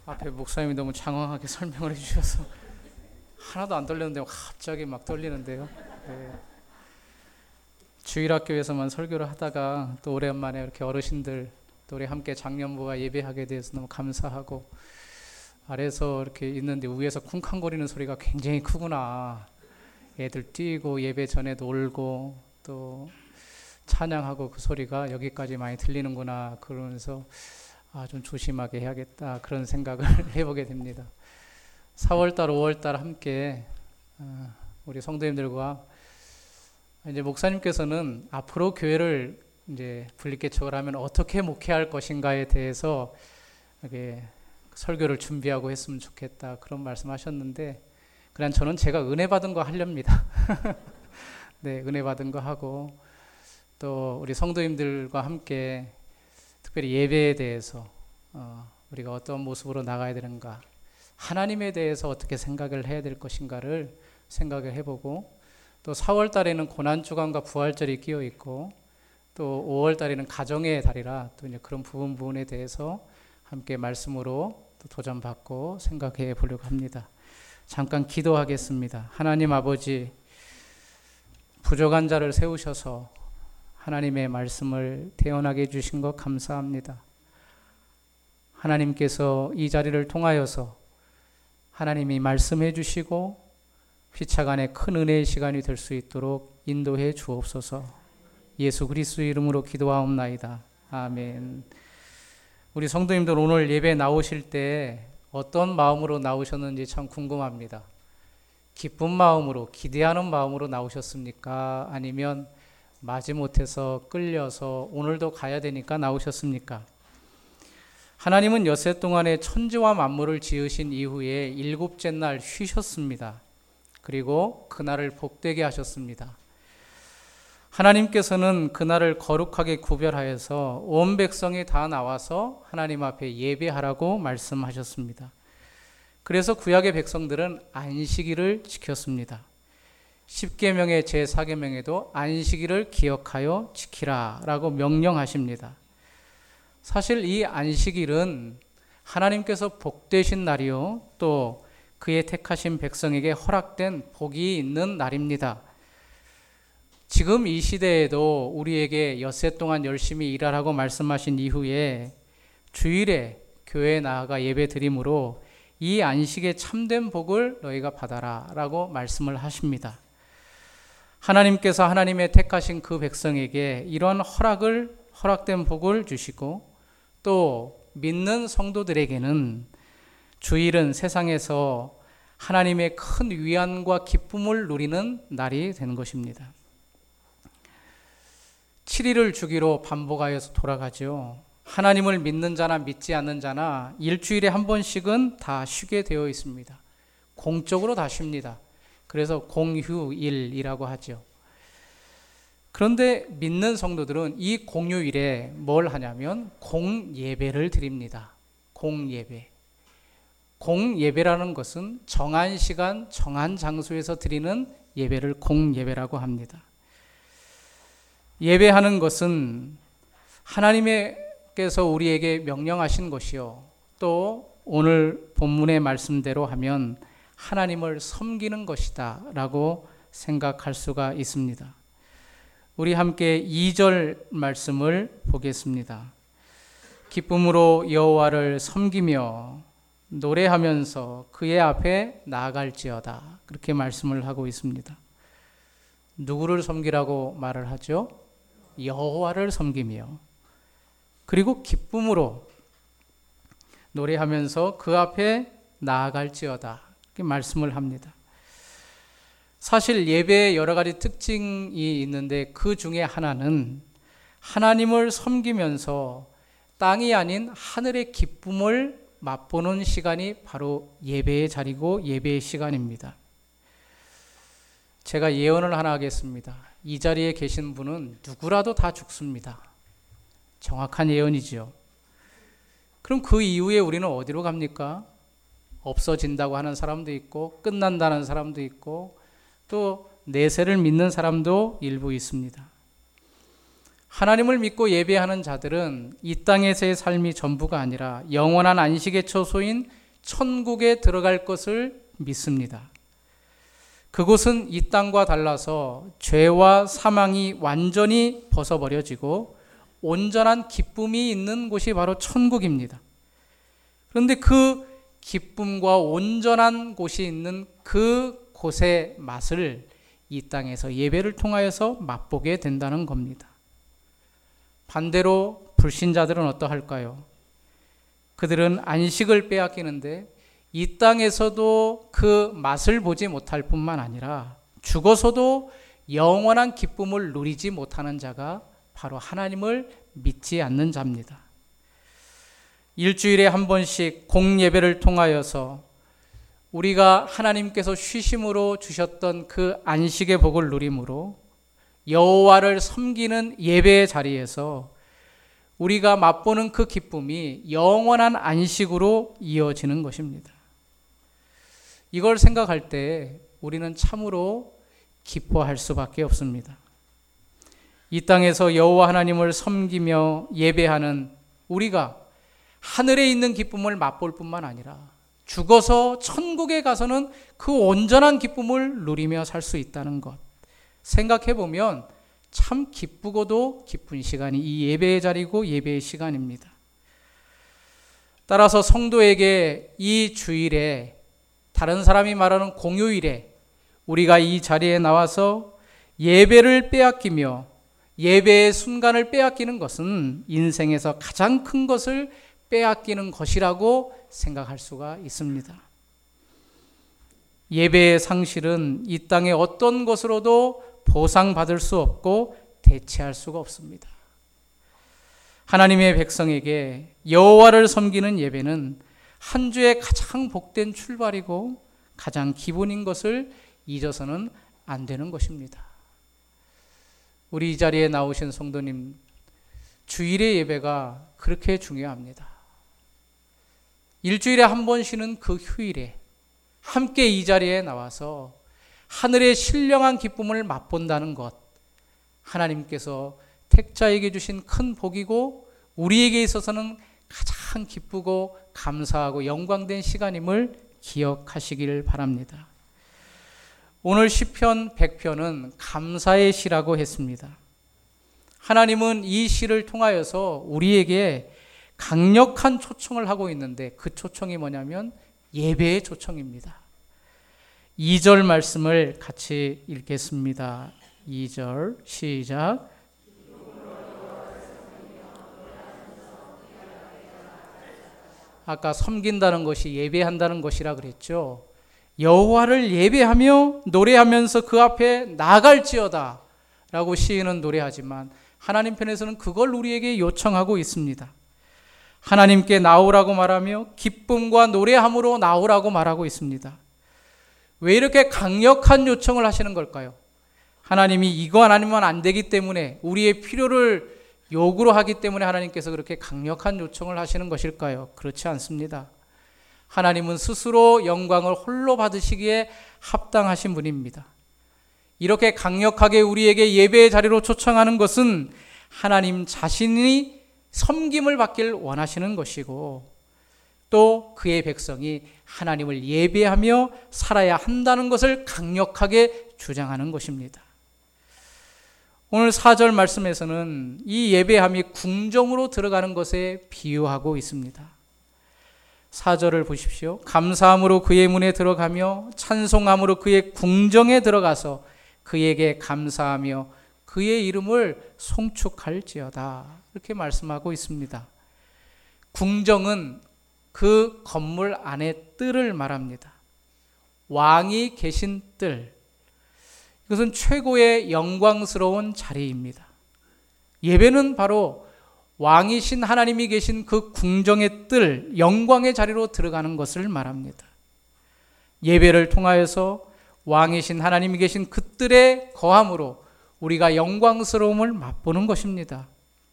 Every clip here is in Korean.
앞에 목사님이 너무 장황하게 설명을 해주셔서 하나도 안 떨렸는데 갑자기 막 떨리는데요. 네. 주일학교에서만 설교를 하다가 또 오랜만에 이렇게 어르신들 또 우리 함께 장년부와 예배하게 돼서 너무 감사하고, 아래에서 이렇게 있는데 위에서 쿵쾅거리는 소리가 굉장히 크구나. 애들 뛰고 예배 전에 놀고 또 찬양하고 그 소리가 여기까지 많이 들리는구나. 그러면서 좀 조심하게 해야겠다, 그런 생각을 해보게 됩니다. 4월달, 5월달 함께 우리 성도님들과 이제 목사님께서는 앞으로 교회를 이제 분립개척을 하면 어떻게 목회할 것인가에 대해서 이렇게 설교를 준비하고 했으면 좋겠다, 그런 말씀하셨는데, 그냥 저는 제가 은혜 받은 거 하렵니다. 네, 은혜 받은 거 하고 또 우리 성도님들과 함께 특별히 예배에 대해서 우리가 어떤 모습으로 나가야 되는가, 하나님에 대해서 어떻게 생각을 해야 될 것인가를 생각을 해보고, 또 4월 달에는 고난주간과 부활절이 끼어 있고 또 5월 달에는 가정의 달이라 또 이제 그런 부분에 대해서 함께 말씀으로 또 도전받고 생각해 보려고 합니다. 잠깐 기도하겠습니다. 하나님 아버지, 부족한 자를 세우셔서 하나님의 말씀을 태어나게 해주신 것 감사합니다. 하나님께서 이 자리를 통하여서 하나님이 말씀해 주시고 휘차간의 큰 은혜의 시간이 될 수 있도록 인도해 주옵소서. 예수 그리스도의 이름으로 기도하옵나이다. 아멘. 우리 성도님들 오늘 예배 나오실 때 어떤 마음으로 나오셨는지 참 궁금합니다. 기쁜 마음으로, 기대하는 마음으로 나오셨습니까? 아니면 마지못해서 끌려서 오늘도 가야 되니까 나오셨습니까? 하나님은 엿새 동안에 천지와 만물을 지으신 이후에 일곱째 날 쉬셨습니다. 그리고 그날을 복되게 하셨습니다. 하나님께서는 그날을 거룩하게 구별하여서 온 백성이 다 나와서 하나님 앞에 예배하라고 말씀하셨습니다. 그래서 구약의 백성들은 안식일을 지켰습니다. 10계명의 제4계명에도 안식일을 기억하여 지키라 라고 명령하십니다. 사실 이 안식일은 하나님께서 복되신 날이요, 또 그의 택하신 백성에게 허락된 복이 있는 날입니다. 지금 이 시대에도 우리에게 엿새 동안 열심히 일하라고 말씀하신 이후에 주일에 교회에 나아가 예배 드림으로 이 안식의 참된 복을 너희가 받아라 라고 말씀을 하십니다. 하나님께서 하나님의 택하신 그 백성에게 이런 허락된 복을 주시고, 또 믿는 성도들에게는 주일은 세상에서 하나님의 큰 위안과 기쁨을 누리는 날이 되는 것입니다. 7일을 주기로 반복하여서 돌아가죠. 하나님을 믿는 자나 믿지 않는 자나 일주일에 한 번씩은 다 쉬게 되어 있습니다. 공적으로 다 쉽니다. 그래서 공휴일이라고 하죠. 그런데 믿는 성도들은 이 공휴일에 뭘 하냐면 공예배를 드립니다. 공예배. 공예배라는 것은 정한 시간, 정한 장소에서 드리는 예배를 공예배라고 합니다. 예배하는 것은 하나님께서 우리에게 명령하신 것이요, 또 오늘 본문의 말씀대로 하면 하나님을 섬기는 것이다 라고 생각할 수가 있습니다. 우리 함께 2절 말씀을 보겠습니다. 기쁨으로 여호와를 섬기며 노래하면서 그의 앞에 나아갈지어다, 그렇게 말씀을 하고 있습니다. 누구를 섬기라고 말을 하죠? 여호와를 섬기며, 그리고 기쁨으로 노래하면서 그 앞에 나아갈지어다, 이렇게 말씀을 합니다. 사실 예배에 여러 가지 특징이 있는데 그 중에 하나는 하나님을 섬기면서 땅이 아닌 하늘의 기쁨을 맛보는 시간이 바로 예배의 자리고 예배의 시간입니다. 제가 예언을 하나 하겠습니다. 이 자리에 계신 분은 누구라도 다 죽습니다. 정확한 예언이죠. 그럼 그 이후에 우리는 어디로 갑니까? 없어진다고 하는 사람도 있고 끝난다는 사람도 있고 또 내세를 믿는 사람도 일부 있습니다. 하나님을 믿고 예배하는 자들은 이 땅에서의 삶이 전부가 아니라 영원한 안식의 처소인 천국에 들어갈 것을 믿습니다. 그곳은 이 땅과 달라서 죄와 사망이 완전히 벗어버려지고 온전한 기쁨이 있는 곳이 바로 천국입니다. 그런데 그 기쁨과 온전한 곳이 있는 그 곳의 맛을 이 땅에서 예배를 통하여서 맛보게 된다는 겁니다. 반대로 불신자들은 어떠할까요? 그들은 안식을 빼앗기는데 이 땅에서도 그 맛을 보지 못할 뿐만 아니라 죽어서도 영원한 기쁨을 누리지 못하는 자가 바로 하나님을 믿지 않는 자입니다. 일주일에 한 번씩 공예배를 통하여서 우리가 하나님께서 쉬심으로 주셨던 그 안식의 복을 누림으로 여호와를 섬기는 예배의 자리에서 우리가 맛보는 그 기쁨이 영원한 안식으로 이어지는 것입니다. 이걸 생각할 때 우리는 참으로 기뻐할 수밖에 없습니다. 이 땅에서 여호와 하나님을 섬기며 예배하는 우리가 하늘에 있는 기쁨을 맛볼 뿐만 아니라 죽어서 천국에 가서는 그 온전한 기쁨을 누리며 살 수 있다는 것 생각해 보면 참 기쁘고도 기쁜 시간이 이 예배의 자리고 예배의 시간입니다. 따라서 성도에게 이 주일에 다른 사람이 말하는 공휴일에 우리가 이 자리에 나와서 예배를 빼앗기며 예배의 순간을 빼앗기는 것은 인생에서 가장 큰 것을 빼앗기는 것이라고 생각할 수가 있습니다. 예배의 상실은 이 땅의 어떤 것으로도 보상받을 수 없고 대체할 수가 없습니다. 하나님의 백성에게 여호와를 섬기는 예배는 한 주의 가장 복된 출발이고 가장 기본인 것을 잊어서는 안 되는 것입니다. 우리 이 자리에 나오신 성도님, 주일의 예배가 그렇게 중요합니다. 일주일에 한 번 쉬는 그 휴일에 함께 이 자리에 나와서 하늘의 신령한 기쁨을 맛본다는 것, 하나님께서 택자에게 주신 큰 복이고 우리에게 있어서는 가장 기쁘고 감사하고 영광된 시간임을 기억하시길 바랍니다. 오늘 시편 100편은 감사의 시라고 했습니다. 하나님은 이 시를 통하여서 우리에게 강력한 초청을 하고 있는데 그 초청이 뭐냐면 예배의 초청입니다. 2절 말씀을 같이 읽겠습니다. 2절 시작. 아까 섬긴다는 것이 예배한다는 것이라 그랬죠. 여호와를 예배하며 노래하면서 그 앞에 나아갈지어다 라고 시인은 노래하지만 하나님 편에서는 그걸 우리에게 요청하고 있습니다. 하나님께 나오라고 말하며 기쁨과 노래함으로 나오라고 말하고 있습니다. 왜 이렇게 강력한 요청을 하시는 걸까요? 하나님이 이거 아니면 안 되기 때문에 우리의 필요를 요구로 하기 때문에 하나님께서 그렇게 강력한 요청을 하시는 것일까요? 그렇지 않습니다. 하나님은 스스로 영광을 홀로 받으시기에 합당하신 분입니다. 이렇게 강력하게 우리에게 예배의 자리로 초청하는 것은 하나님 자신이 섬김을 받길 원하시는 것이고 또 그의 백성이 하나님을 예배하며 살아야 한다는 것을 강력하게 주장하는 것입니다. 오늘 4절 말씀에서는 이 예배함이 궁정으로 들어가는 것에 비유하고 있습니다. 4절을 보십시오. 감사함으로 그의 문에 들어가며 찬송함으로 그의 궁정에 들어가서 그에게 감사하며 그의 이름을 송축할지어다. 이렇게 말씀하고 있습니다. 궁정은 그 건물 안의 뜰을 말합니다. 왕이 계신 뜰. 이것은 최고의 영광스러운 자리입니다. 예배는 바로 왕이신 하나님이 계신 그 궁정의 뜰, 영광의 자리로 들어가는 것을 말합니다. 예배를 통하여서 왕이신 하나님이 계신 그 뜰에 거함으로 우리가 영광스러움을 맛보는 것입니다.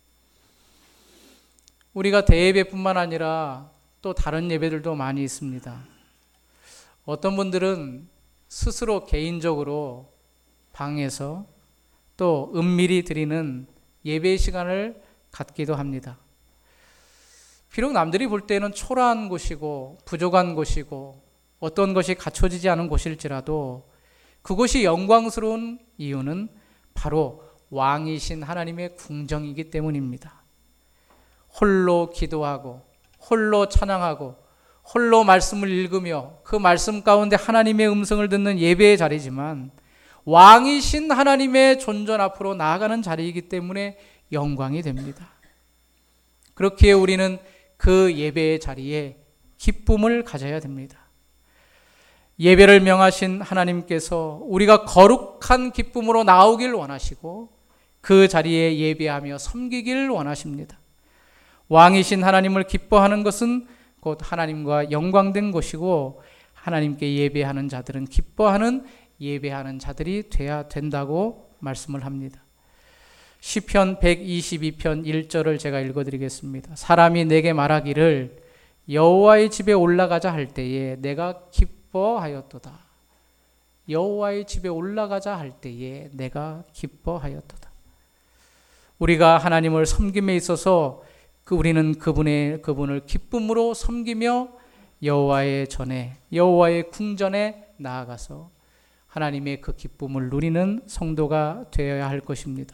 우리가 대예배뿐만 아니라 또 다른 예배들도 많이 있습니다. 어떤 분들은 스스로 개인적으로 방에서 또 은밀히 드리는 예배 시간을 갖기도 합니다. 비록 남들이 볼 때는 초라한 곳이고 부족한 곳이고 어떤 것이 갖춰지지 않은 곳일지라도 그곳이 영광스러운 이유는 바로 왕이신 하나님의 궁정이기 때문입니다. 홀로 기도하고 홀로 찬양하고 홀로 말씀을 읽으며 그 말씀 가운데 하나님의 음성을 듣는 예배의 자리지만 왕이신 하나님의 존전 앞으로 나아가는 자리이기 때문에 영광이 됩니다. 그렇기에 우리는 그 예배의 자리에 기쁨을 가져야 됩니다. 예배를 명하신 하나님께서 우리가 거룩한 기쁨으로 나오길 원하시고 그 자리에 예배하며 섬기길 원하십니다. 왕이신 하나님을 기뻐하는 것은 곧 하나님과 영광된 것이고 하나님께 예배하는 자들은 기뻐하는 예배하는 자들이 돼야 된다고 말씀을 합니다. 시편 122편 1절을 제가 읽어드리겠습니다. 사람이 내게 말하기를 여호와의 집에 올라가자 할 때에 내가 기뻐하였도다. 여호와의 집에 올라가자 할 때에 내가 기뻐하였도다. 우리가 하나님을 섬김에 있어서 우리는 그분을 기쁨으로 섬기며 여호와의 전에 여호와의 궁전에 나아가서 하나님의 그 기쁨을 누리는 성도가 되어야 할 것입니다.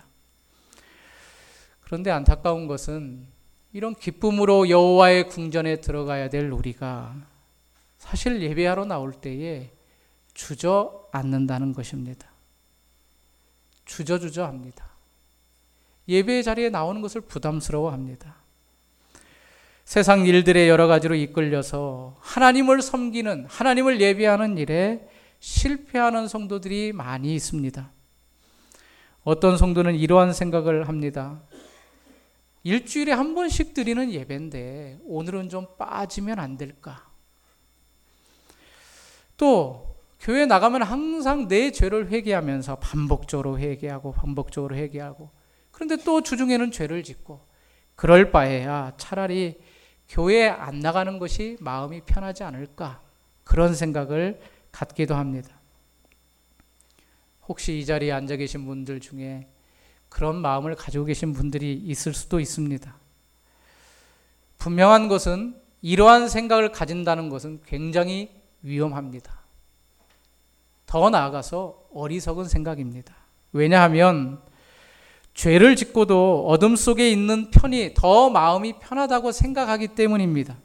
그런데 안타까운 것은 이런 기쁨으로 여호와의 궁전에 들어가야 될 우리가 사실 예배하러 나올 때에 주저앉는다는 것입니다. 주저합니다. 예배의 자리에 나오는 것을 부담스러워합니다. 세상 일들의 여러 가지로 이끌려서 하나님을 섬기는, 하나님을 예배하는 일에 실패하는 성도들이 많이 있습니다. 어떤 성도는 이러한 생각을 합니다. 일주일에 한 번씩 드리는 예배인데 오늘은 좀 빠지면 안 될까? 또 교회 나가면 항상 내 죄를 회개하면서 반복적으로 회개하고 그런데 또 주중에는 죄를 짓고 그럴 바에야 차라리 교회에 안 나가는 것이 마음이 편하지 않을까? 그런 생각을 갖기도 합니다. 혹시 이 자리에 앉아 계신 분들 중에 그런 마음을 가지고 계신 분들이 있을 수도 있습니다. 분명한 것은 이러한 생각을 가진다는 것은 굉장히 위험합니다. 더 나아가서 어리석은 생각입니다. 왜냐하면 죄를 짓고도 어둠 속에 있는 편이 더 마음이 편하다고 생각하기 때문입니다.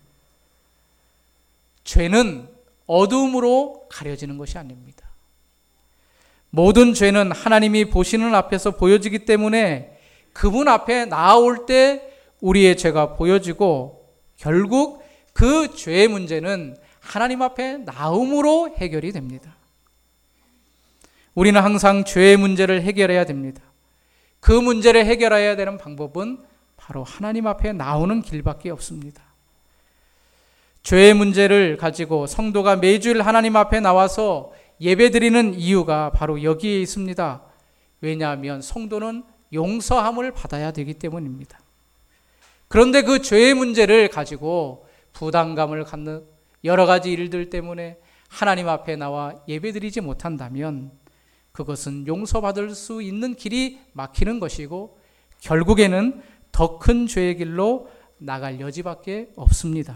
죄는 어둠으로 가려지는 것이 아닙니다. 모든 죄는 하나님이 보시는 앞에서 보여지기 때문에 그분 앞에 나아올 때 우리의 죄가 보여지고 결국 그 죄의 문제는 하나님 앞에 나옴으로 해결이 됩니다. 우리는 항상 죄의 문제를 해결해야 됩니다. 그 문제를 해결해야 되는 방법은 바로 하나님 앞에 나오는 길밖에 없습니다. 죄의 문제를 가지고 성도가 매주일 하나님 앞에 나와서 예배드리는 이유가 바로 여기에 있습니다. 왜냐하면 성도는 용서함을 받아야 되기 때문입니다. 그런데 그 죄의 문제를 가지고 부담감을 갖는 여러 가지 일들 때문에 하나님 앞에 나와 예배드리지 못한다면 그것은 용서받을 수 있는 길이 막히는 것이고 결국에는 더 큰 죄의 길로 나갈 여지밖에 없습니다.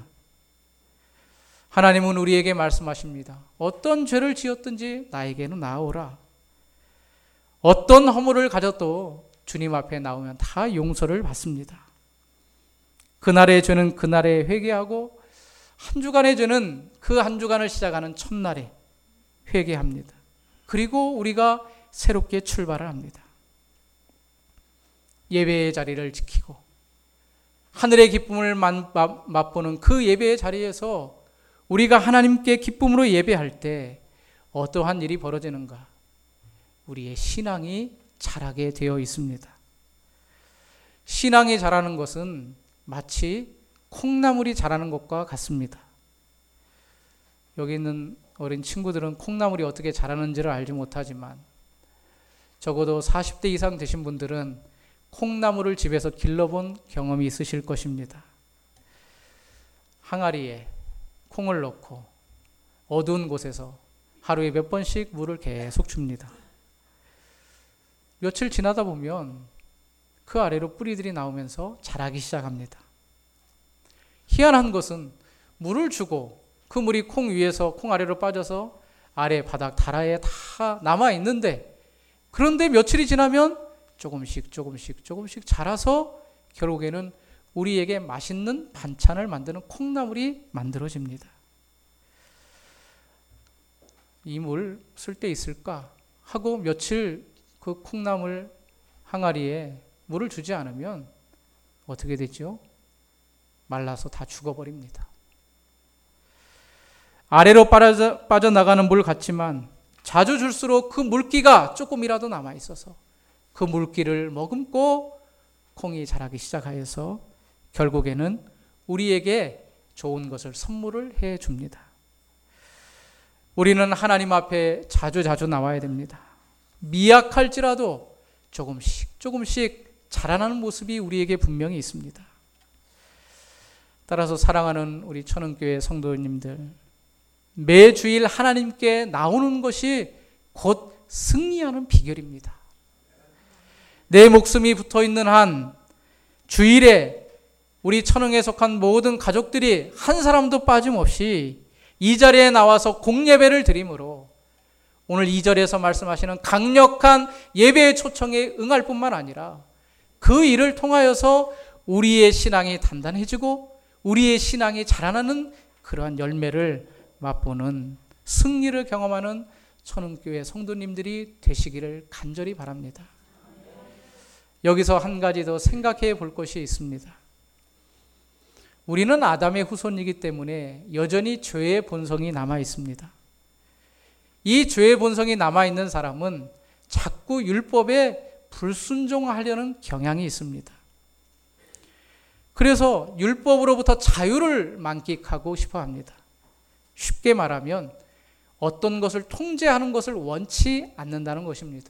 하나님은 우리에게 말씀하십니다. 어떤 죄를 지었든지 나에게는 나아오라. 어떤 허물을 가졌도 주님 앞에 나오면 다 용서를 받습니다. 그날의 죄는 그날에 회개하고 한 주간의 죄는 그 한 주간을 시작하는 첫날에 회개합니다. 그리고 우리가 새롭게 출발을 합니다. 예배의 자리를 지키고 하늘의 기쁨을 맛보는 그 예배의 자리에서 우리가 하나님께 기쁨으로 예배할 때 어떠한 일이 벌어지는가? 우리의 신앙이 자라게 되어 있습니다. 신앙이 자라는 것은 마치 콩나물이 자라는 것과 같습니다. 여기 있는 어린 친구들은 콩나물이 어떻게 자라는지를 알지 못하지만 적어도 40대 이상 되신 분들은 콩나물을 집에서 길러본 경험이 있으실 것입니다. 항아리에 콩을 넣고 어두운 곳에서 하루에 몇 번씩 물을 계속 줍니다. 며칠 지나다 보면 그 아래로 뿌리들이 나오면서 자라기 시작합니다. 희한한 것은 물을 주고 그 물이 콩 위에서 콩 아래로 빠져서 아래 바닥 다라에 다 남아 있는데, 그런데 며칠이 지나면 조금씩 자라서 결국에는 우리에게 맛있는 반찬을 만드는 콩나물이 만들어집니다. 이 물 쓸 데 있을까 하고 며칠 그 콩나물 항아리에 물을 주지 않으면 어떻게 되죠? 말라서 다 죽어버립니다. 아래로 빠져나가는 물 같지만 자주 줄수록 그 물기가 조금이라도 남아있어서 그 물기를 머금고 콩이 자라기 시작하여서 결국에는 우리에게 좋은 것을 선물을 해줍니다. 우리는 하나님 앞에 자주 나와야 됩니다. 미약할지라도 조금씩 자라나는 모습이 우리에게 분명히 있습니다. 따라서 사랑하는 우리 천흥교회 성도님들, 매주일 하나님께 나오는 것이 곧 승리하는 비결입니다. 내 목숨이 붙어있는 한 주일에 우리 천흥에 속한 모든 가족들이 한 사람도 빠짐없이 이 자리에 나와서 공예배를 드림으로 오늘 2절에서 말씀하시는 강력한 예배의 초청에 응할 뿐만 아니라 그 일을 통하여서 우리의 신앙이 단단해지고 우리의 신앙이 자라나는 그러한 열매를 맛보는 승리를 경험하는 천흥교회 성도님들이 되시기를 간절히 바랍니다. 여기서 한 가지 더 생각해 볼 것이 있습니다. 우리는 아담의 후손이기 때문에 여전히 죄의 본성이 남아 있습니다. 이 죄의 본성이 남아있는 사람은 자꾸 율법에 불순종하려는 경향이 있습니다. 그래서 율법으로부터 자유를 만끽하고 싶어 합니다. 쉽게 말하면 어떤 것을 통제하는 것을 원치 않는다는 것입니다.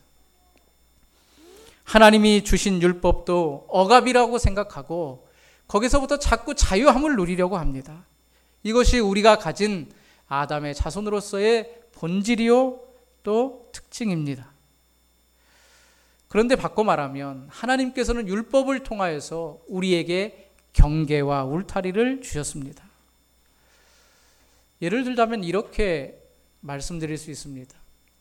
하나님이 주신 율법도 억압이라고 생각하고 거기서부터 자꾸 자유함을 누리려고 합니다. 이것이 우리가 가진 아담의 자손으로서의 본질이요 또 특징입니다. 그런데 바꿔 말하면 하나님께서는 율법을 통하여서 우리에게 경계와 울타리를 주셨습니다. 예를 들자면 이렇게 말씀드릴 수 있습니다.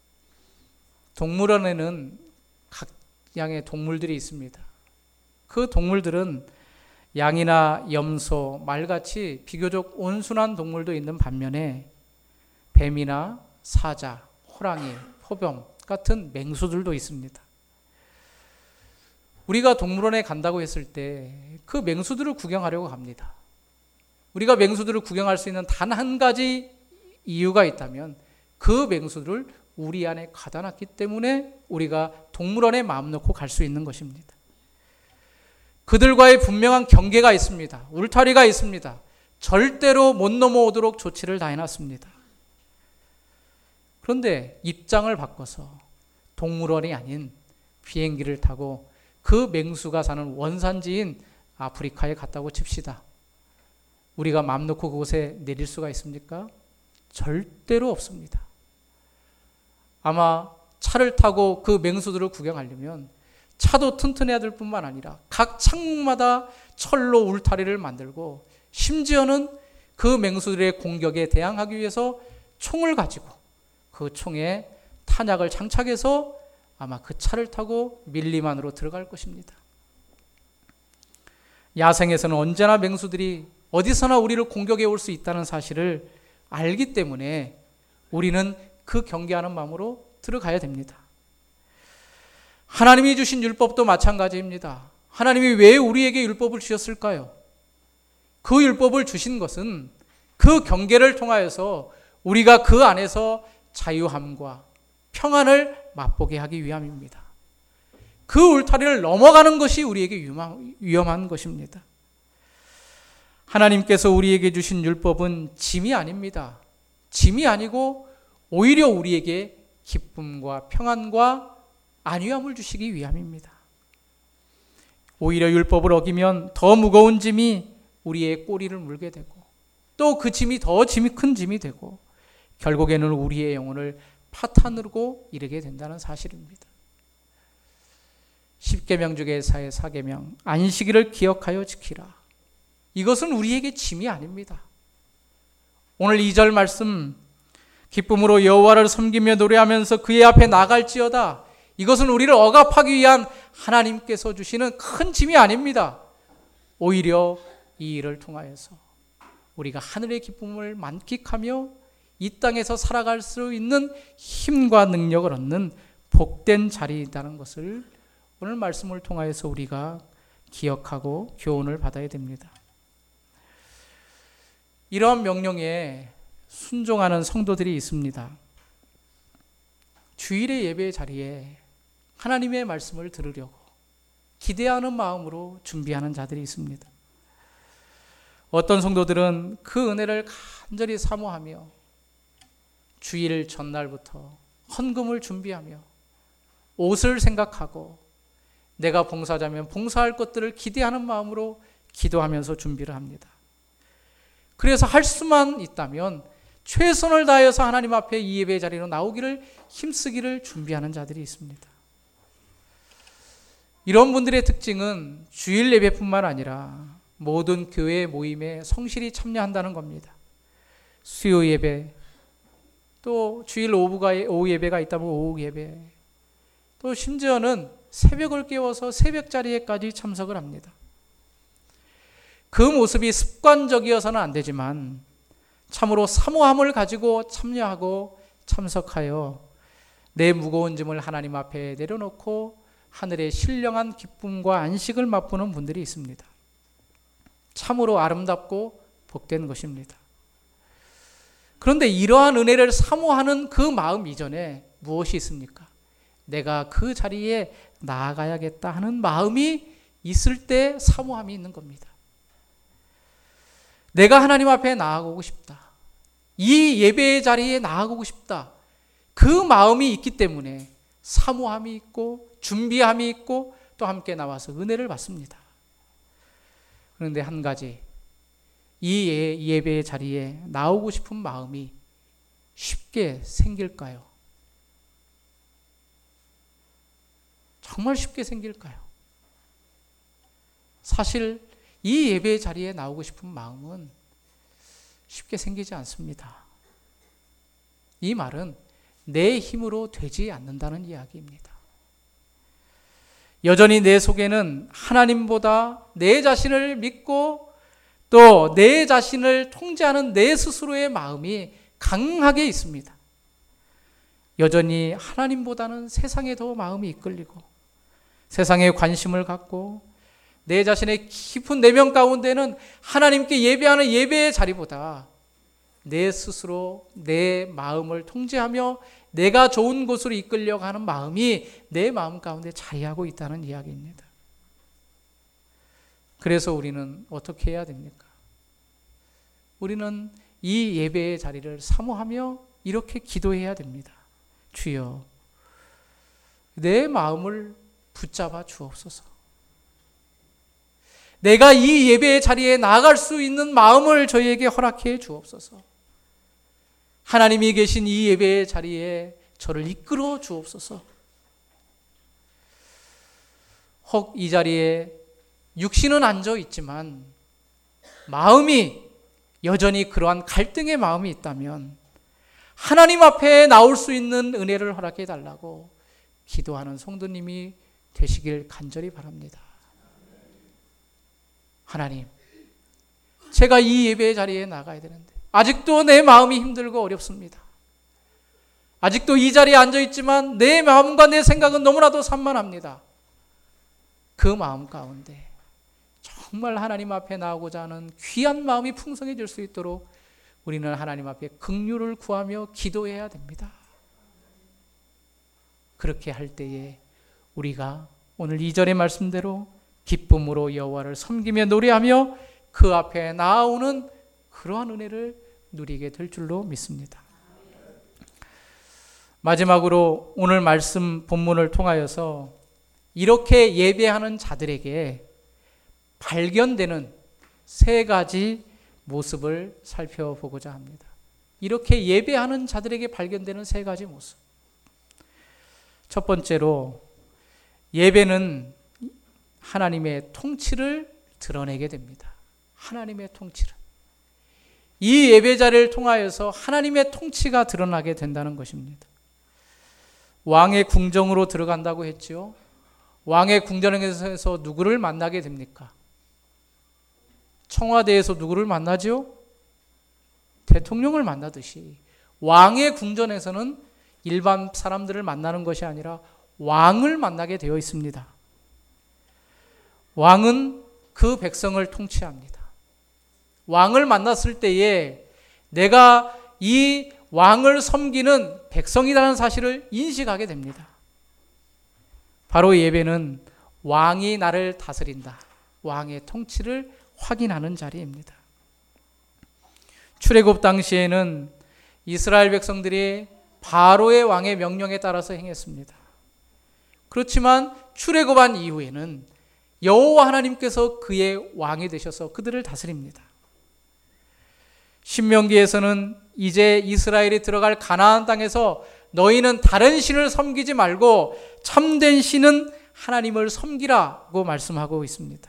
동물원에는 각 양의 동물들이 있습니다. 그 동물들은 양이나 염소, 말같이 비교적 온순한 동물도 있는 반면에 뱀이나 사자, 호랑이, 포병 같은 맹수들도 있습니다. 우리가 동물원에 간다고 했을 때 그 맹수들을 구경하려고 합니다. 우리가 맹수들을 구경할 수 있는 단 한 가지 이유가 있다면 그 맹수들을 우리 안에 가다 놨기 때문에 우리가 동물원에 마음 놓고 갈 수 있는 것입니다. 그들과의 분명한 경계가 있습니다. 울타리가 있습니다. 절대로 못 넘어오도록 조치를 다 해놨습니다. 그런데 입장을 바꿔서 동물원이 아닌 비행기를 타고 그 맹수가 사는 원산지인 아프리카에 갔다고 칩시다. 우리가 마음 놓고 그곳에 내릴 수가 있습니까? 절대로 없습니다. 아마 차를 타고 그 맹수들을 구경하려면 차도 튼튼해야 될 뿐만 아니라 각 창문마다 철로 울타리를 만들고 심지어는 그 맹수들의 공격에 대항하기 위해서 총을 가지고 그 총에 탄약을 장착해서 아마 그 차를 타고 밀림 안으로 들어갈 것입니다. 야생에서는 언제나 맹수들이 어디서나 우리를 공격해 올 수 있다는 사실을 알기 때문에 우리는 그 경계하는 마음으로 들어가야 됩니다. 하나님이 주신 율법도 마찬가지입니다. 하나님이 왜 우리에게 율법을 주셨을까요? 그 율법을 주신 것은 그 경계를 통하여서 우리가 그 안에서 자유함과 평안을 맛보게 하기 위함입니다. 그 울타리를 넘어가는 것이 우리에게 위험한 것입니다. 하나님께서 우리에게 주신 율법은 짐이 아닙니다. 짐이 아니고 오히려 우리에게 기쁨과 평안과 안위함을 주시기 위함입니다. 오히려 율법을 어기면 더 무거운 짐이 우리의 꼬리를 물게 되고 또 그 짐이 더 큰 짐이 되고 결국에는 우리의 영혼을 파탄으로 이르게 된다는 사실입니다. 십계명 중에 사의 사계명, 안식일을 기억하여 지키라. 이것은 우리에게 짐이 아닙니다. 오늘 2절 말씀, 기쁨으로 여호와를 섬기며 노래하면서 그의 앞에 나갈지어다. 이것은 우리를 억압하기 위한 하나님께서 주시는 큰 짐이 아닙니다. 오히려 이 일을 통하여서 우리가 하늘의 기쁨을 만끽하며 이 땅에서 살아갈 수 있는 힘과 능력을 얻는 복된 자리이라는 것을 오늘 말씀을 통하여서 우리가 기억하고 교훈을 받아야 됩니다. 이러한 명령에 순종하는 성도들이 있습니다. 주일의 예배 자리에 하나님의 말씀을 들으려고 기대하는 마음으로 준비하는 자들이 있습니다. 어떤 성도들은 그 은혜를 간절히 사모하며 주일 전날부터 헌금을 준비하며 옷을 생각하고 내가 봉사자면 봉사할 것들을 기대하는 마음으로 기도하면서 준비를 합니다. 그래서 할 수만 있다면 최선을 다해서 하나님 앞에 이 예배 자리로 나오기를 힘쓰기를 준비하는 자들이 있습니다. 이런 분들의 특징은 주일 예배뿐만 아니라 모든 교회 모임에 성실히 참여한다는 겁니다. 수요 예배, 또 주일 오후 예배가 있다면 오후 예배, 또 심지어는 새벽을 깨워서 새벽 자리에까지 참석을 합니다. 그 모습이 습관적이어서는 안 되지만 참으로 사모함을 가지고 참여하고 참석하여 내 무거운 짐을 하나님 앞에 내려놓고 하늘의 신령한 기쁨과 안식을 맛보는 분들이 있습니다. 참으로 아름답고 복된 것입니다. 그런데 이러한 은혜를 사모하는 그 마음 이전에 무엇이 있습니까? 내가 그 자리에 나아가야겠다 하는 마음이 있을 때 사모함이 있는 겁니다. 내가 하나님 앞에 나아가고 싶다. 이 예배의 자리에 나아가고 싶다. 그 마음이 있기 때문에 사모함이 있고 준비함이 있고 또 함께 나와서 은혜를 받습니다. 그런데 한 가지, 이 예배의 자리에 나오고 싶은 마음이 쉽게 생길까요? 정말 쉽게 생길까요? 사실 이 예배의 자리에 나오고 싶은 마음은 쉽게 생기지 않습니다. 이 말은 내 힘으로 되지 않는다는 이야기입니다. 여전히 내 속에는 하나님보다 내 자신을 믿고 또 내 자신을 통제하는 내 스스로의 마음이 강하게 있습니다. 여전히 하나님보다는 세상에 더 마음이 이끌리고 세상에 관심을 갖고 내 자신의 깊은 내면 가운데는 하나님께 예배하는 예배의 자리보다 내 스스로 내 마음을 통제하며 내가 좋은 곳으로 이끌려고 하는 마음이 내 마음 가운데 자리하고 있다는 이야기입니다. 그래서 우리는 어떻게 해야 됩니까? 우리는 이 예배의 자리를 사모하며 이렇게 기도해야 됩니다. 주여, 내 마음을 붙잡아 주옵소서. 내가 이 예배의 자리에 나아갈 수 있는 마음을 저희에게 허락해 주옵소서. 하나님이 계신 이 예배의 자리에 저를 이끌어 주옵소서. 혹 이 자리에 육신은 앉아 있지만 마음이 여전히 그러한 갈등의 마음이 있다면 하나님 앞에 나올 수 있는 은혜를 허락해 달라고 기도하는 성도님이 되시길 간절히 바랍니다. 하나님, 제가 이 예배의 자리에 나가야 되는데 아직도 내 마음이 힘들고 어렵습니다. 아직도 이 자리에 앉아있지만 내 마음과 내 생각은 너무나도 산만합니다. 그 마음 가운데 정말 하나님 앞에 나오고자 하는 귀한 마음이 풍성해질 수 있도록 우리는 하나님 앞에 긍휼을 구하며 기도해야 됩니다. 그렇게 할 때에 우리가 오늘 2절의 말씀대로 기쁨으로 여호와를 섬기며 노래하며 그 앞에 나아오는 그러한 은혜를 누리게 될 줄로 믿습니다. 마지막으로 오늘 말씀 본문을 통하여서 이렇게 예배하는 자들에게 발견되는 세 가지 모습을 살펴보고자 합니다. 이렇게 예배하는 자들에게 발견되는 세 가지 모습. 첫 번째로 예배는 하나님의 통치를 드러내게 됩니다. 하나님의 통치를. 이 예배 자리를 통하여서 하나님의 통치가 드러나게 된다는 것입니다. 왕의 궁정으로 들어간다고 했죠. 왕의 궁전에서 누구를 만나게 됩니까? 청와대에서 누구를 만나죠? 대통령을 만나듯이 왕의 궁전에서는 일반 사람들을 만나는 것이 아니라 왕을 만나게 되어 있습니다. 왕은 그 백성을 통치합니다. 왕을 만났을 때에 내가 이 왕을 섬기는 백성이라는 사실을 인식하게 됩니다. 바로 예배는 왕이 나를 다스린다. 왕의 통치를 확인하는 자리입니다. 출애굽 당시에는 이스라엘 백성들이 바로의 왕의 명령에 따라서 행했습니다. 그렇지만 출애굽한 이후에는 여호와 하나님께서 그의 왕이 되셔서 그들을 다스립니다. 신명기에서는 이제 이스라엘이 들어갈 가나안 땅에서 너희는 다른 신을 섬기지 말고 참된 신은 하나님을 섬기라고 말씀하고 있습니다.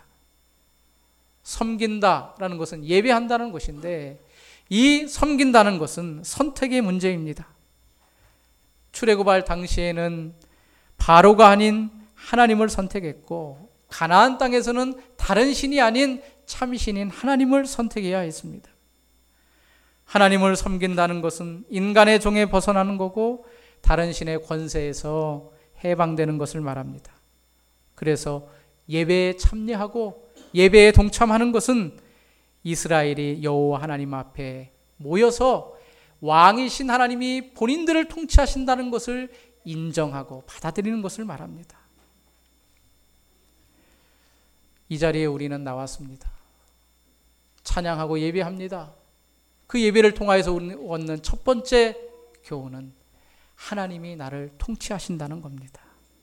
섬긴다라는 것은 예배한다는 것인데 이 섬긴다는 것은 선택의 문제입니다. 출애굽할 당시에는 바로가 아닌 하나님을 선택했고 가나안 땅에서는 다른 신이 아닌 참신인 하나님을 선택해야 했습니다. 하나님을 섬긴다는 것은 인간의 종에 벗어나는 거고 다른 신의 권세에서 해방되는 것을 말합니다. 그래서 예배에 참여하고 예배에 동참하는 것은 이스라엘이 여호와 하나님 앞에 모여서 왕이신 하나님이 본인들을 통치하신다는 것을 인정하고 받아들이는 것을 말합니다. 이 자리에 우리는 나왔습니다. 찬양하고 예배합니다. 그 예배를 통하여서 얻는 첫 번째 교훈은 하나님이 나를 통치하신다는 겁니다.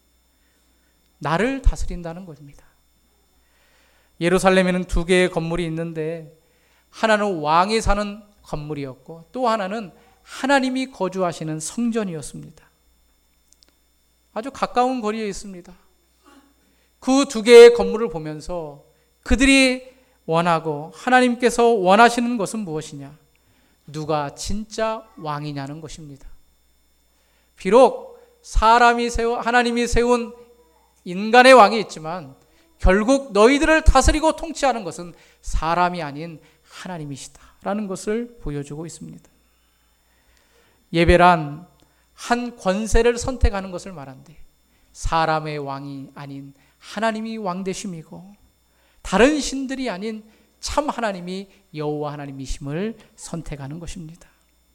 나를 다스린다는 겁니다. 예루살렘에는 두 개의 건물이 있는데 하나는 왕이 사는 건물이었고 또 하나는 하나님이 거주하시는 성전이었습니다. 아주 가까운 거리에 있습니다. 그 두 개의 건물을 보면서 그들이 원하고 하나님께서 원하시는 것은 무엇이냐? 누가 진짜 왕이냐는 것입니다. 비록 하나님이 세운 인간의 왕이 있지만 결국 너희들을 다스리고 통치하는 것은 사람이 아닌 하나님이시다라는 것을 보여주고 있습니다. 예배란 한 권세를 선택하는 것을 말한대. 사람의 왕이 아닌 하나님이 왕 되심이고 다른 신들이 아닌 참 하나님이 여호와 하나님이심을 선택하는 것입니다.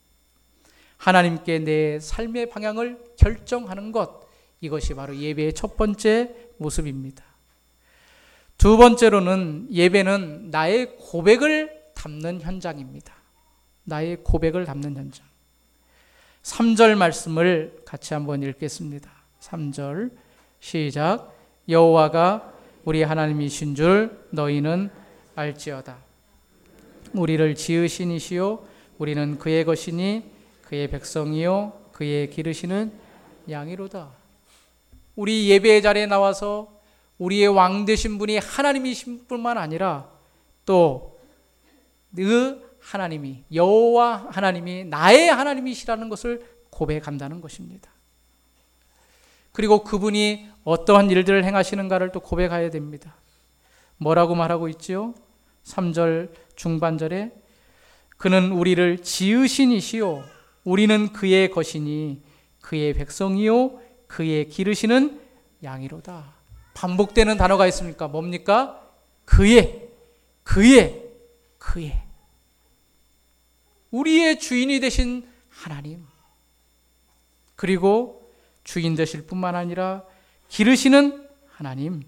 하나님께 내 삶의 방향을 결정하는 것, 이것이 바로 예배의 첫 번째 모습입니다. 두 번째로는 예배는 나의 고백을 담는 현장입니다. 나의 고백을 담는 현장. 3절 말씀을 같이 한번 읽겠습니다. 3절 시작. 여호와가 우리 하나님이신 줄 너희는 알지어다. 우리를 지으신 이시요 우리는 그의 것이니 그의 백성이요 그의 기르시는 양이로다. 우리 예배의 자리에 나와서 우리의 왕 되신 분이 하나님이신 뿐만 아니라 또 그 하나님이 여호와 하나님이 나의 하나님이시라는 것을 고백한다는 것입니다. 그리고 그분이 어떠한 일들을 행하시는가를 또 고백해야 됩니다. 뭐라고 말하고 있지요? 3절 중반절에 그는 우리를 지으신 이시요 우리는 그의 것이니 그의 백성이요 그의 기르시는 양이로다. 반복되는 단어가 있습니까? 뭡니까? 그의 우리의 주인이 되신 하나님, 그리고 주인 되실 뿐만 아니라 기르시는 하나님,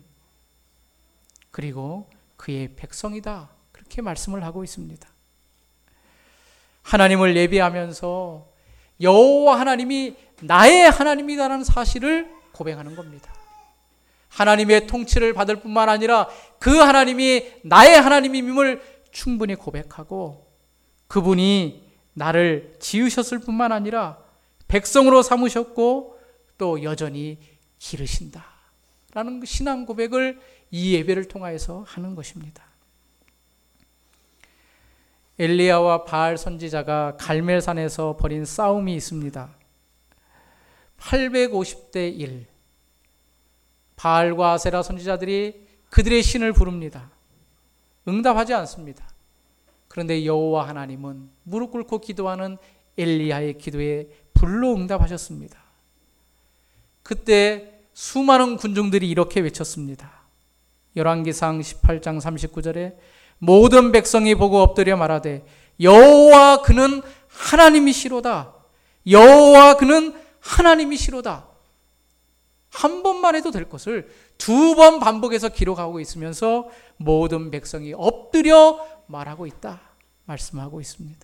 그리고 그의 백성이다. 그렇게 말씀을 하고 있습니다. 하나님을 예배하면서 여호와 하나님이 나의 하나님이라는 사실을 고백하는 겁니다. 하나님의 통치를 받을 뿐만 아니라 그 하나님이 나의 하나님임을 충분히 고백하고 그분이 나를 지으셨을 뿐만 아니라 백성으로 삼으셨고 또 여전히 기르신다. 라는 신앙 고백을 이 예배를 통하여서 하는 것입니다. 엘리야와 바알 선지자가 갈멜산에서 벌인 싸움이 있습니다. 850대 1. 바알과 아세라 선지자들이 그들의 신을 부릅니다. 응답하지 않습니다. 그런데 여호와 하나님은 무릎 꿇고 기도하는 엘리야의 기도에 불로 응답하셨습니다. 그때 수많은 군중들이 이렇게 외쳤습니다. 열왕기상 18장 39절에 모든 백성이 보고 엎드려 말하되 여호와 그는 하나님이시로다. 여호와 그는 하나님이시로다. 한 번만 해도 될 것을 두 번 반복해서 기록하고 있으면서 모든 백성이 엎드려 말하고 있다 말씀하고 있습니다.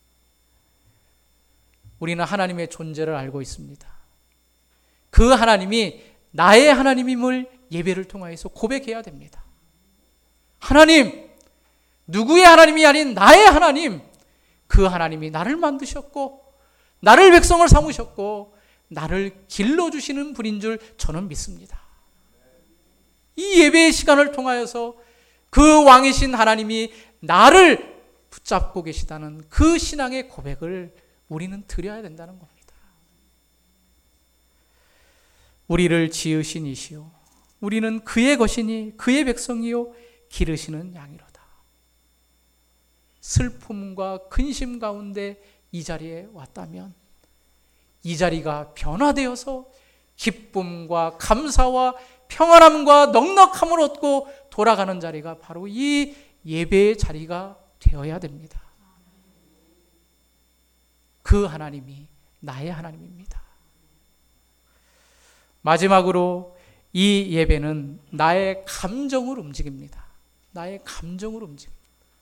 우리는 하나님의 존재를 알고 있습니다. 그 하나님이 나의 하나님임을 예배를 통해서 고백해야 됩니다. 하나님, 누구의 하나님이 아닌 나의 하나님, 그 하나님이 나를 만드셨고 나를 백성을 삼으셨고 나를 길러주시는 분인 줄 저는 믿습니다. 이 예배의 시간을 통하여서 그 왕이신 하나님이 나를 붙잡고 계시다는 그 신앙의 고백을 우리는 드려야 된다는 겁니다. 우리를 지으신 이시오 우리는 그의 것이니 그의 백성이요 기르시는 양이로다. 슬픔과 근심 가운데 이 자리에 왔다면 이 자리가 변화되어서 기쁨과 감사와 평안함과 넉넉함을 얻고 돌아가는 자리가 바로 이 예배의 자리가 되어야 됩니다. 그 하나님이 나의 하나님입니다. 마지막으로 이 예배는 나의 감정을 움직입니다. 나의 감정을 움직입니다.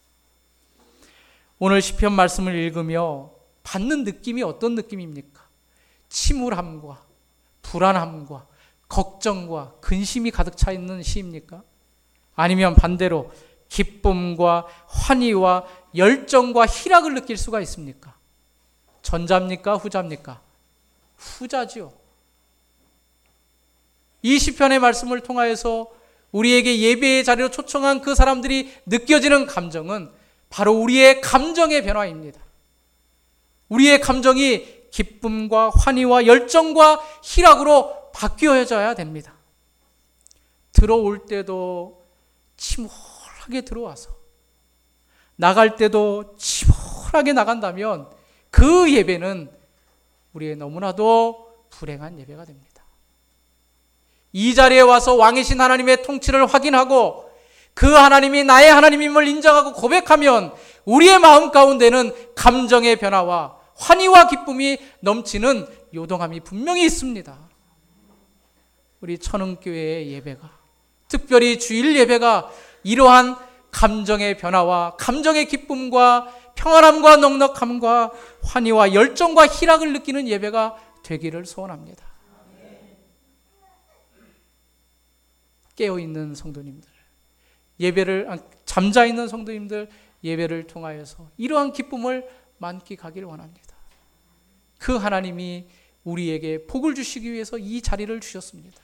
오늘 시편 말씀을 읽으며 받는 느낌이 어떤 느낌입니까? 침울함과 불안함과 걱정과 근심이 가득 차 있는 시입니까? 아니면 반대로 기쁨과 환희와 열정과 희락을 느낄 수가 있습니까? 전자입니까? 후자입니까? 후자지요. 이 시편의 말씀을 통하여서 우리에게 예배의 자리로 초청한 그 사람들이 느껴지는 감정은 바로 우리의 감정의 변화입니다. 우리의 감정이 기쁨과 환희와 열정과 희락으로 바뀌어져야 됩니다. 들어올 때도 침울하게 들어와서 나갈 때도 침울하게 나간다면 그 예배는 우리의 너무나도 불행한 예배가 됩니다. 이 자리에 와서 왕이신 하나님의 통치를 확인하고 그 하나님이 나의 하나님임을 인정하고 고백하면 우리의 마음 가운데는 감정의 변화와 환희와 기쁨이 넘치는 요동함이 분명히 있습니다. 우리 천흥교회의 예배가, 특별히 주일 예배가 이러한 감정의 변화와 감정의 기쁨과 평안함과 넉넉함과 환희와 열정과 희락을 느끼는 예배가 되기를 소원합니다. 깨어있는 성도님들, 잠자있는 성도님들 예배를 통하여서 이러한 기쁨을 만끽하기를 원합니다. 그 하나님이 우리에게 복을 주시기 위해서 이 자리를 주셨습니다.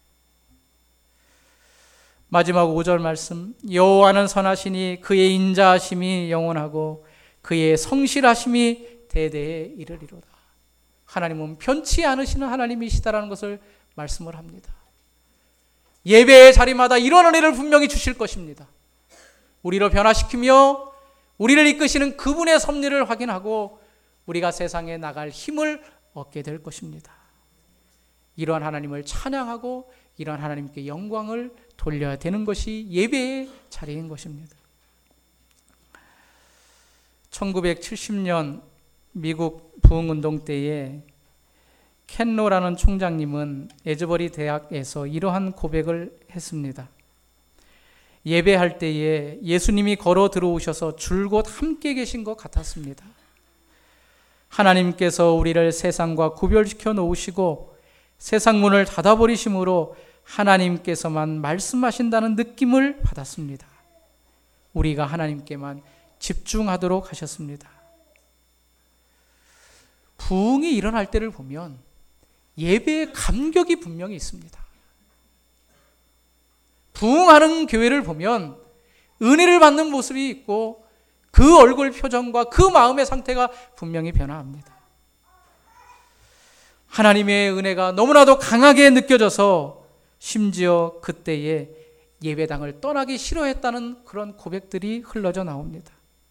마지막 5절 말씀, 여호와는 선하시니 그의 인자하심이 영원하고 그의 성실하심이 대대에 이르리로다. 하나님은 변치 않으시는 하나님이시다라는 것을 말씀을 합니다. 예배의 자리마다 이런 은혜를 분명히 주실 것입니다. 우리를 변화시키며 우리를 이끄시는 그분의 섭리를 확인하고 우리가 세상에 나갈 힘을 얻게 될 것입니다. 이러한 하나님을 찬양하고 이러한 하나님께 영광을 돌려야 되는 것이 예배의 자리인 것입니다. 1970년 미국 부흥운동 때에 켄로라는 총장님은 에즈버리 대학에서 이러한 고백을 했습니다. 예배할 때에 예수님이 걸어 들어오셔서 줄곧 함께 계신 것 같았습니다. 하나님께서 우리를 세상과 구별시켜 놓으시고 세상 문을 닫아버리심으로 하나님께서만 말씀하신다는 느낌을 받았습니다. 우리가 하나님께만 집중하도록 하셨습니다. 부흥이 일어날 때를 보면 예배의 감격이 분명히 있습니다. 부흥하는 교회를 보면 은혜를 받는 모습이 있고 그 얼굴 표정과 그 마음의 상태가 분명히 변화합니다. 하나님의 은혜가 너무나도 강하게 느껴져서 심지어 그때에 예배당을 떠나기 싫어했다는 그런 고백들이 흘러져 나옵니다.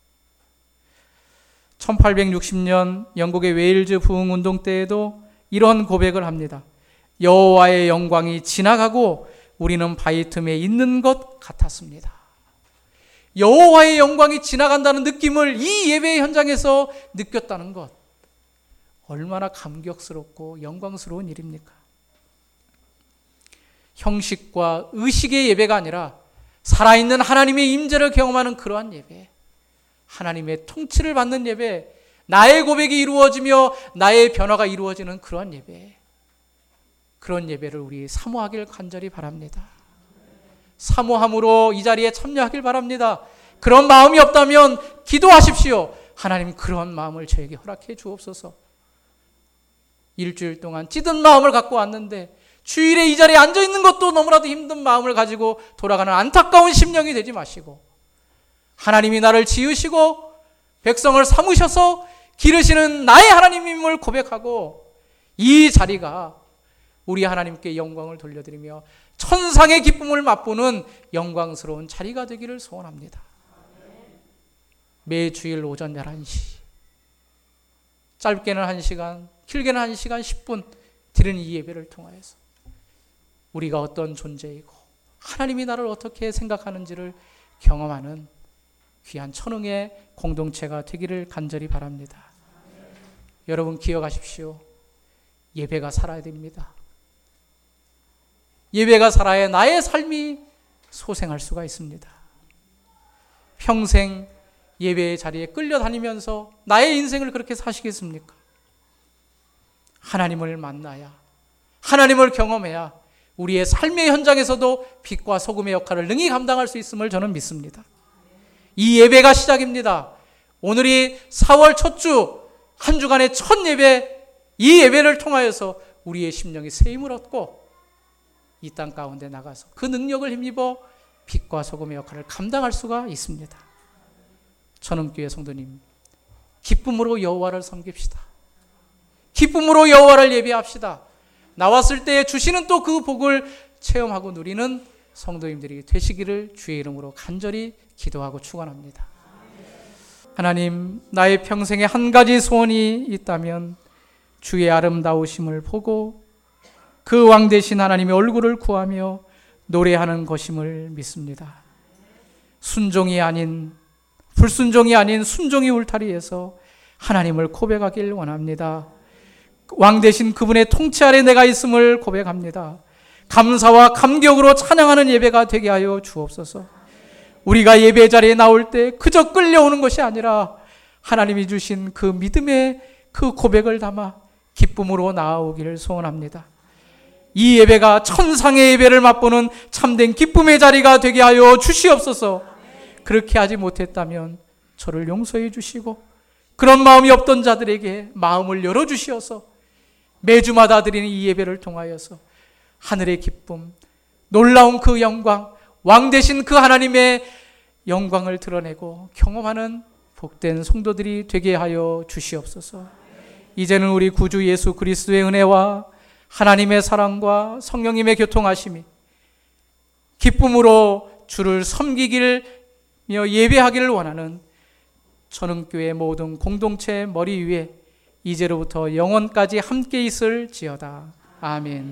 1860년 영국의 웨일즈 부흥운동 때에도 이런 고백을 합니다. 여호와의 영광이 지나가고 우리는 바위 틈에 있는 것 같았습니다. 여호와의 영광이 지나간다는 느낌을 이 예배 현장에서 느꼈다는 것, 얼마나 감격스럽고 영광스러운 일입니까? 형식과 의식의 예배가 아니라 살아있는 하나님의 임재를 경험하는 그러한 예배, 하나님의 통치를 받는 예배, 나의 고백이 이루어지며 나의 변화가 이루어지는 그러한 예배, 그런 예배를 우리 사모하길 간절히 바랍니다. 사모함으로 이 자리에 참여하길 바랍니다. 그런 마음이 없다면 기도하십시오. 하나님, 그런 마음을 저에게 허락해 주옵소서. 일주일 동안 찌든 마음을 갖고 왔는데 주일에 이 자리에 앉아있는 것도 너무나도 힘든 마음을 가지고 돌아가는 안타까운 심령이 되지 마시고, 하나님이 나를 지으시고 백성을 삼으셔서 기르시는 나의 하나님임을 고백하고 이 자리가 우리 하나님께 영광을 돌려드리며 천상의 기쁨을 맛보는 영광스러운 자리가 되기를 소원합니다. 매주일 오전 11시, 짧게는 1시간, 길게는 1시간 10분 드리는 이 예배를 통하여서 우리가 어떤 존재이고 하나님이 나를 어떻게 생각하는지를 경험하는 귀한 천흥의 공동체가 되기를 간절히 바랍니다. 여러분 기억하십시오. 예배가 살아야 됩니다. 예배가 살아야 나의 삶이 소생할 수가 있습니다. 평생 예배의 자리에 끌려다니면서 나의 인생을 그렇게 사시겠습니까? 하나님을 만나야, 하나님을 경험해야 우리의 삶의 현장에서도 빛과 소금의 역할을 능히 감당할 수 있음을 저는 믿습니다. 이 예배가 시작입니다. 오늘이 4월 첫 주, 한 주간의 첫 예배, 이 예배를 통하여서 우리의 심령이 새 힘을 얻고 이 땅 가운데 나가서 그 능력을 힘입어 빛과 소금의 역할을 감당할 수가 있습니다. 천음교회 성도님, 기쁨으로 여호와를 섬깁시다. 기쁨으로 여호와를 예배합시다. 나왔을 때 주시는 또 그 복을 체험하고 누리는 성도님들이 되시기를 주의 이름으로 간절히 기도하고 축원합니다. 하나님, 나의 평생에 한 가지 소원이 있다면 주의 아름다우심을 보고 그 왕 되신 하나님의 얼굴을 구하며 노래하는 것임을 믿습니다. 순종이 아닌, 불순종이 아닌 순종의 울타리에서 하나님을 고백하길 원합니다. 왕 되신 그분의 통치 아래 내가 있음을 고백합니다. 감사와 감격으로 찬양하는 예배가 되게 하여 주옵소서. 우리가 예배 자리에 나올 때 그저 끌려오는 것이 아니라 하나님이 주신 그 믿음의 그 고백을 담아 기쁨으로 나아오기를 소원합니다. 이 예배가 천상의 예배를 맛보는 참된 기쁨의 자리가 되게 하여 주시옵소서. 그렇게 하지 못했다면 저를 용서해 주시고 그런 마음이 없던 자들에게 마음을 열어주시어서 매주마다 드리는 이 예배를 통하여서 하늘의 기쁨, 놀라운 그 영광, 왕 되신 그 하나님의 영광을 드러내고 경험하는 복된 성도들이 되게 하여 주시옵소서. 이제는 우리 구주 예수 그리스도의 은혜와 하나님의 사랑과 성령님의 교통하심이 기쁨으로 주를 섬기기며 예배하기를 원하는 천흥교회 모든 공동체 머리 위에 이제로부터 영원까지 함께 있을지어다. 아멘.